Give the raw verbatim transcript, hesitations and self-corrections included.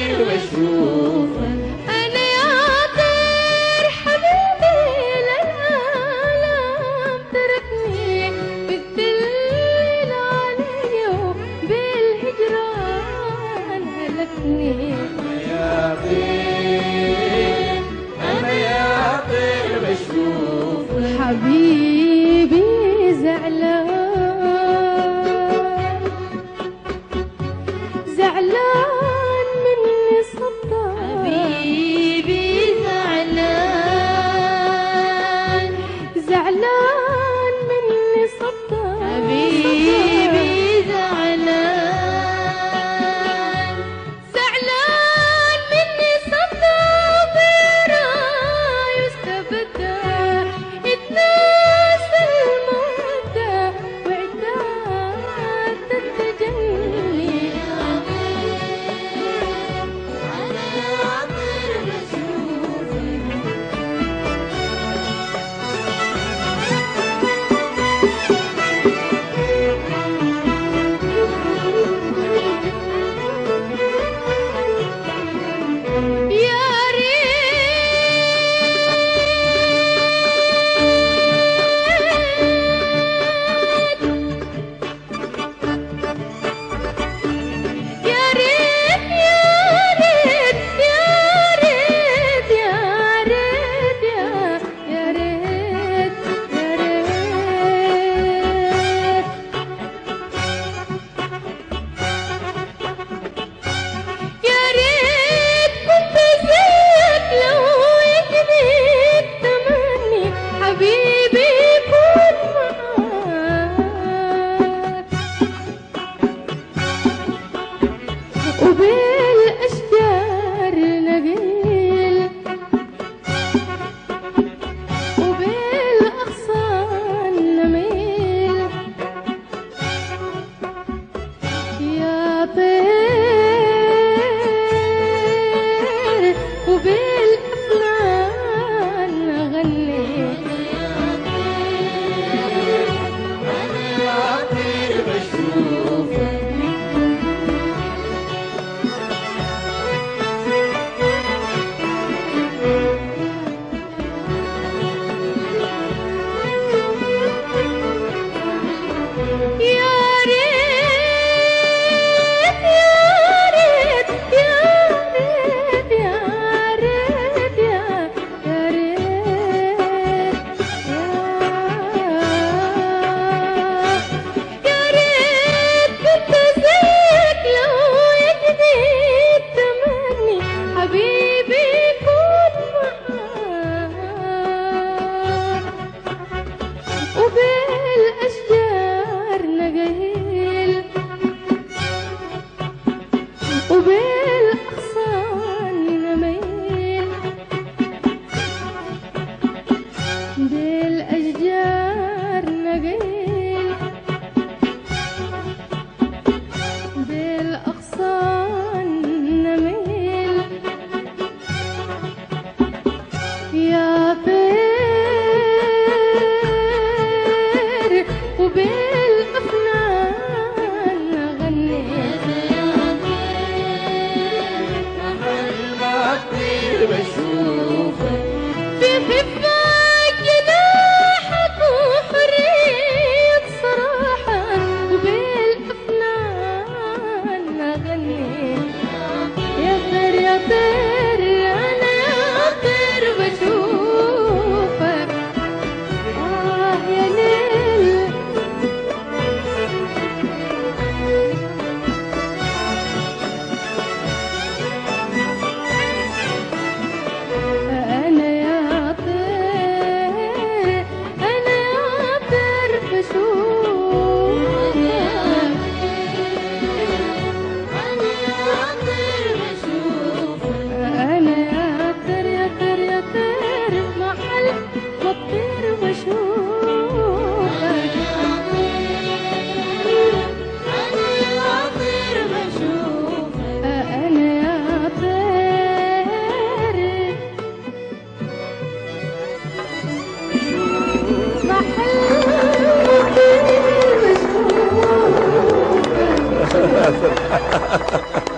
طير بشوفك. أنا يا طير حبيبي للعالم تركني بالذل علي وبالهجران هلكني. أنا يا طير أنا يا طير بشوفك. حبيبي زعلان زعلان مني صدق. حبيبي زعلان زعلان مني صدق. حبيبي زعلان زعلان مني صدق. براي واستبدى اتناس المودة وعدات التجلي. وبالأشجار نقيل وبالأغصان نميل. يا طير وبالأفنان نغني. أنا يا طير بشوفك. يا ريت يا ريت يا ريت يا ريت يا يا ريت يا ريت كنت زيك لو يجني التمني. حبيبي كون معاك وبالأشجار نقيل وبالأغصان نميل. بالأشجار نقيل بالأغصان نميل. يا طير وبالأفنان نغني. محل ما طير بشوفك. في خفاك جناحك وحرية صراحة وبالأفنان نغني. يا طير يا طير أنا يا طير بشوفك. آه يا ليل أنا يا طير أنا يا طير بشوفك. أنا يا طير يا طير يا طير محل ما تطير بشوفك. أنا يا طير محل ما تطير بشوفك.